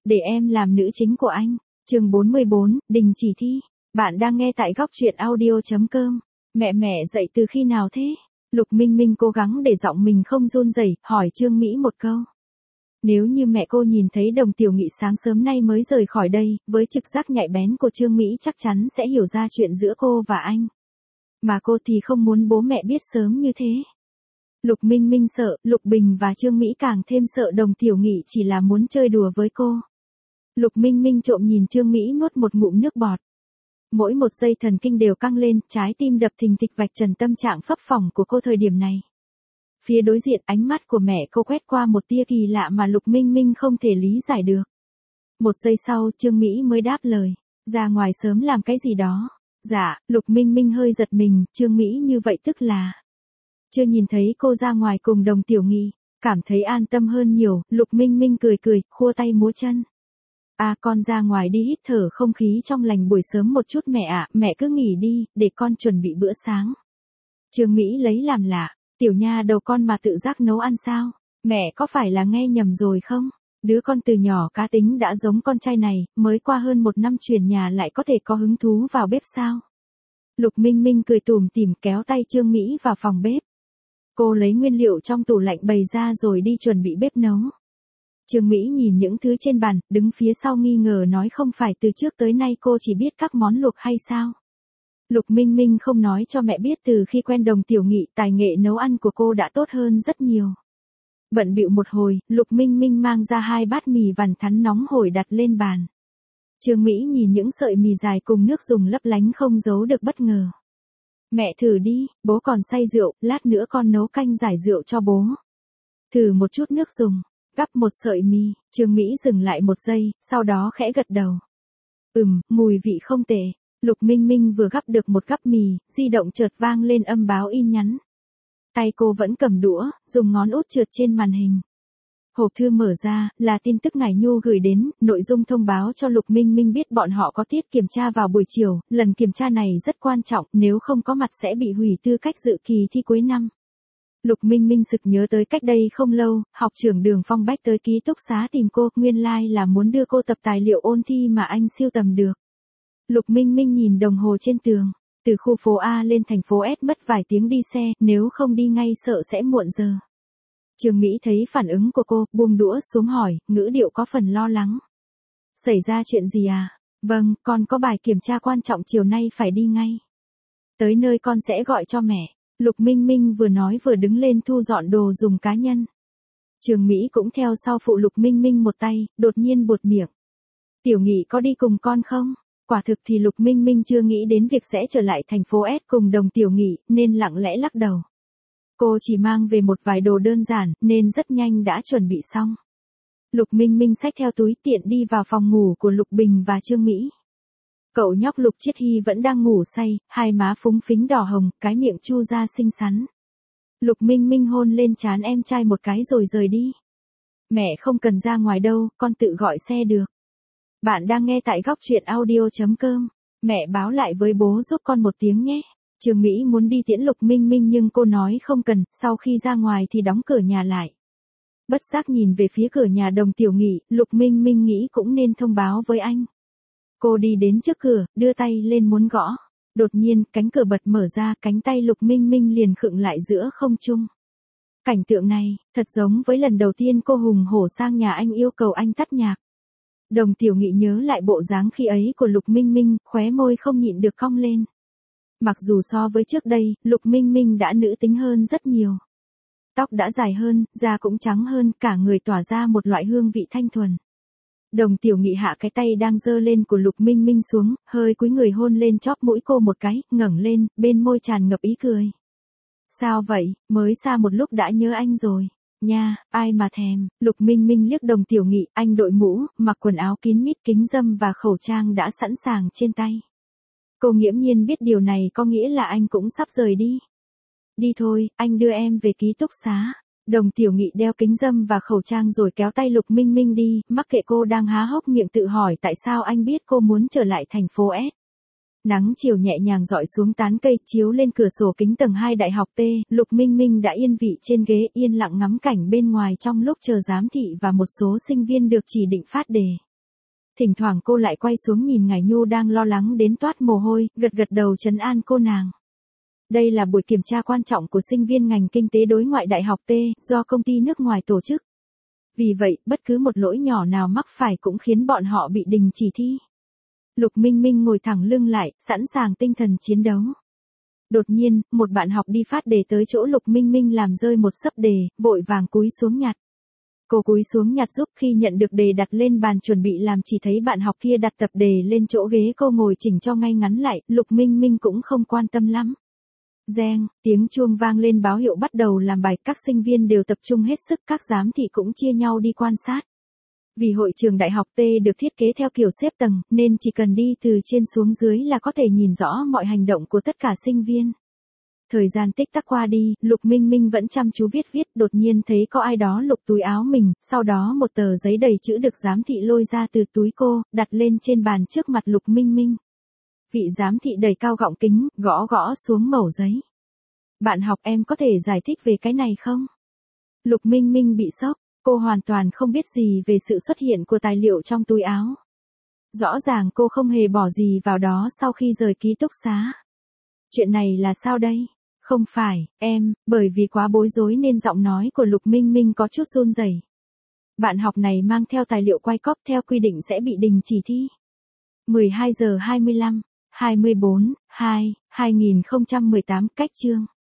Để em làm nữ chính của anh. Chương 44, đình chỉ thi. Bạn đang nghe tại góc truyện audio.com. Mẹ dậy từ khi nào thế? Lục Minh Minh cố gắng để giọng mình không run rẩy, hỏi Trương Mỹ một câu. Nếu như mẹ cô nhìn thấy Đồng Tiểu Nghị sáng sớm nay mới rời khỏi đây, với trực giác nhạy bén của Trương Mỹ chắc chắn sẽ hiểu ra chuyện giữa cô và anh. Mà cô thì không muốn bố mẹ biết sớm như thế. Lục Minh Minh sợ, Lục Bình và Trương Mỹ càng thêm sợ Đồng Tiểu Nghị chỉ là muốn chơi đùa với cô. Lục Minh Minh trộm nhìn Trương Mỹ nuốt một ngụm nước bọt. Mỗi một giây thần kinh đều căng lên, trái tim đập thình thịch vạch trần tâm trạng phấp phỏng của cô thời điểm này. Phía đối diện ánh mắt của mẹ cô quét qua một tia kỳ lạ mà Lục Minh Minh không thể lý giải được. Một giây sau Trương Mỹ mới đáp lời, ra ngoài sớm làm cái gì đó. Dạ, Lục Minh Minh hơi giật mình, Trương Mỹ như vậy tức là chưa nhìn thấy cô ra ngoài cùng Đồng Tiểu Nghị, cảm thấy an tâm hơn nhiều, Lục Minh Minh cười, khua tay múa chân. Con ra ngoài đi hít thở không khí trong lành buổi sớm một chút mẹ ạ, mẹ cứ nghỉ đi, để con chuẩn bị bữa sáng. Trương Mỹ lấy làm lạ, tiểu nha đầu con mà tự giác nấu ăn sao? Mẹ có phải là nghe nhầm rồi không? Đứa con từ nhỏ cá tính đã giống con trai này, mới qua hơn 1 năm chuyển nhà lại có thể có hứng thú vào bếp sao? Lục Minh Minh cười tủm tỉm kéo tay Trương Mỹ vào phòng bếp. Cô lấy nguyên liệu trong tủ lạnh bày ra rồi đi chuẩn bị bếp nấu. Trương Mỹ nhìn những thứ trên bàn, đứng phía sau nghi ngờ nói không phải từ trước tới nay cô chỉ biết các món luộc hay sao? Lục Minh Minh không nói cho mẹ biết từ khi quen Đồng Tiểu Nghị tài nghệ nấu ăn của cô đã tốt hơn rất nhiều. Bận bịu một hồi, Lục Minh Minh mang ra 2 bát mì vằn thắn nóng hổi đặt lên bàn. Trương Mỹ nhìn những sợi mì dài cùng nước dùng lấp lánh không giấu được bất ngờ. Mẹ thử đi, bố còn say rượu, lát nữa con nấu canh giải rượu cho bố. Thử một chút nước dùng, gắp một sợi mì, Trương Mỹ dừng lại một giây, sau đó khẽ gật đầu. Mùi vị không tệ. Lục Minh Minh vừa gắp được một gắp mì, di động chợt vang lên âm báo in nhắn. Tay cô vẫn cầm đũa, dùng ngón út trượt trên màn hình. Hộp thư mở ra, là tin tức Ngải Nhu gửi đến, nội dung thông báo cho Lục Minh Minh biết bọn họ có tiết kiểm tra vào buổi chiều, lần kiểm tra này rất quan trọng, nếu không có mặt sẽ bị hủy tư cách dự kỳ thi cuối năm. Lục Minh Minh sực nhớ tới cách đây không lâu, học trưởng Đường Phong Bách tới ký túc xá tìm cô, nguyên lai là muốn đưa cô tập tài liệu ôn thi mà anh siêu tầm được. Lục Minh Minh nhìn đồng hồ trên tường, từ khu phố A lên thành phố S mất vài tiếng đi xe, nếu không đi ngay sợ sẽ muộn giờ. Trương Mỹ thấy phản ứng của cô, buông đũa xuống hỏi, ngữ điệu có phần lo lắng. Xảy ra chuyện gì à? Vâng, con có bài kiểm tra quan trọng chiều nay phải đi ngay. Tới nơi con sẽ gọi cho mẹ. Lục Minh Minh vừa nói vừa đứng lên thu dọn đồ dùng cá nhân. Trương Mỹ cũng theo sau phụ Lục Minh Minh một tay, đột nhiên buột miệng. Tiểu Nghị có đi cùng con không? Quả thực thì Lục Minh Minh chưa nghĩ đến việc sẽ trở lại thành phố S cùng Đồng Tiểu Nghị, nên lặng lẽ lắc đầu. Cô chỉ mang về một vài đồ đơn giản, nên rất nhanh đã chuẩn bị xong. Lục Minh Minh xách theo túi tiện đi vào phòng ngủ của Lục Bình và Trương Mỹ. Cậu nhóc Lục Chiết Hy vẫn đang ngủ say, hai má phúng phính đỏ hồng, cái miệng chu ra xinh xắn. Lục Minh Minh hôn lên trán em trai một cái rồi rời đi. Mẹ không cần ra ngoài đâu, con tự gọi xe được. Bạn đang nghe tại góc truyện audio.com. Mẹ báo lại với bố giúp con một tiếng nhé. Trương Mỹ muốn đi tiễn Lục Minh Minh nhưng cô nói không cần, sau khi ra ngoài thì đóng cửa nhà lại. Bất giác nhìn về phía cửa nhà Đồng Tiểu Nghị, Lục Minh Minh nghĩ cũng nên thông báo với anh. Cô đi đến trước cửa, đưa tay lên muốn gõ. Đột nhiên, cánh cửa bật mở ra, cánh tay Lục Minh Minh liền khựng lại giữa không trung. Cảnh tượng này, thật giống với lần đầu tiên cô hùng hổ sang nhà anh yêu cầu anh tắt nhạc. Đồng Tiểu Nghị nhớ lại bộ dáng khi ấy của Lục Minh Minh, khóe môi không nhịn được cong lên. Mặc dù so với trước đây, Lục Minh Minh đã nữ tính hơn rất nhiều. Tóc đã dài hơn, da cũng trắng hơn, cả người tỏa ra một loại hương vị thanh thuần. Đồng Tiểu Nghị hạ cái tay đang giơ lên của Lục Minh Minh xuống, hơi cúi người hôn lên chóp mũi cô một cái, ngẩng lên, bên môi tràn ngập ý cười. Sao vậy, mới xa một lúc đã nhớ anh rồi. Nha, ai mà thèm. Lục Minh Minh liếc Đồng Tiểu Nghị, anh đội mũ, mặc quần áo kín mít, kính râm và khẩu trang đã sẵn sàng trên tay. Cô nghiễm nhiên biết điều này có nghĩa là anh cũng sắp rời đi. Đi thôi, anh đưa em về ký túc xá. Đồng Tiểu Nghị đeo kính râm và khẩu trang rồi kéo tay Lục Minh Minh đi, mắc kệ cô đang há hốc miệng tự hỏi tại sao anh biết cô muốn trở lại thành phố S. Nắng chiều nhẹ nhàng rọi xuống tán cây, chiếu lên cửa sổ kính tầng 2 đại học T, Lục Minh Minh đã yên vị trên ghế yên lặng ngắm cảnh bên ngoài trong lúc chờ giám thị và một số sinh viên được chỉ định phát đề. Thỉnh thoảng cô lại quay xuống nhìn Ngải Nhu đang lo lắng đến toát mồ hôi, gật gật đầu trấn an cô nàng. Đây là buổi kiểm tra quan trọng của sinh viên ngành kinh tế đối ngoại Đại học T, do công ty nước ngoài tổ chức. Vì vậy, bất cứ một lỗi nhỏ nào mắc phải cũng khiến bọn họ bị đình chỉ thi. Lục Minh Minh ngồi thẳng lưng lại, sẵn sàng tinh thần chiến đấu. Đột nhiên, một bạn học đi phát đề tới chỗ Lục Minh Minh làm rơi một xấp đề, vội vàng cúi xuống nhặt. Cô cúi xuống nhặt giúp, khi nhận được đề đặt lên bàn chuẩn bị làm chỉ thấy bạn học kia đặt tập đề lên chỗ ghế cô ngồi chỉnh cho ngay ngắn lại, Lục Minh Minh cũng không quan tâm lắm. Reng, tiếng chuông vang lên báo hiệu bắt đầu làm bài, các sinh viên đều tập trung hết sức, các giám thị cũng chia nhau đi quan sát. Vì hội trường Đại học T được thiết kế theo kiểu xếp tầng, nên chỉ cần đi từ trên xuống dưới là có thể nhìn rõ mọi hành động của tất cả sinh viên. Thời gian tích tắc qua đi, Lục Minh Minh vẫn chăm chú viết, đột nhiên thấy có ai đó lục túi áo mình, sau đó một tờ giấy đầy chữ được giám thị lôi ra từ túi cô, đặt lên trên bàn trước mặt Lục Minh Minh. Vị giám thị đầy cao gọng kính, gõ gõ xuống mẩu giấy. Bạn học, em có thể giải thích về cái này không? Lục Minh Minh bị sốc, cô hoàn toàn không biết gì về sự xuất hiện của tài liệu trong túi áo. Rõ ràng cô không hề bỏ gì vào đó sau khi rời ký túc xá. Chuyện này là sao đây? Không phải, em, bởi vì quá bối rối nên giọng nói của Lục Minh Minh có chút run rẩy. Bạn học này mang theo tài liệu quay cóp theo quy định sẽ bị đình chỉ thi. 12 giờ 25, 24, 2, 2018 cách chương.